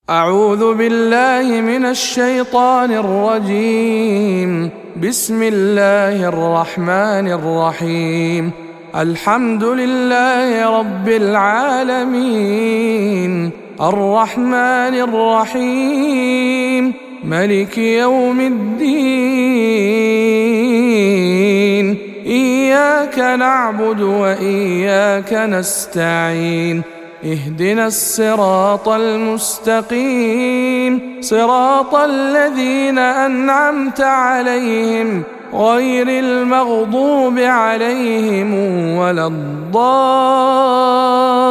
أعوذ بالله من الشيطان الرجيم. بسم الله الرحمن الرحيم. الحمد لله رب العالمين، الرحمن الرحيم، ملك يوم الدين. إياك نعبد وإياك نستعين. اهدنا الصراط المستقيم، صراط الذين أنعمت عليهم غير المغضوب عليهم ولا الضالين.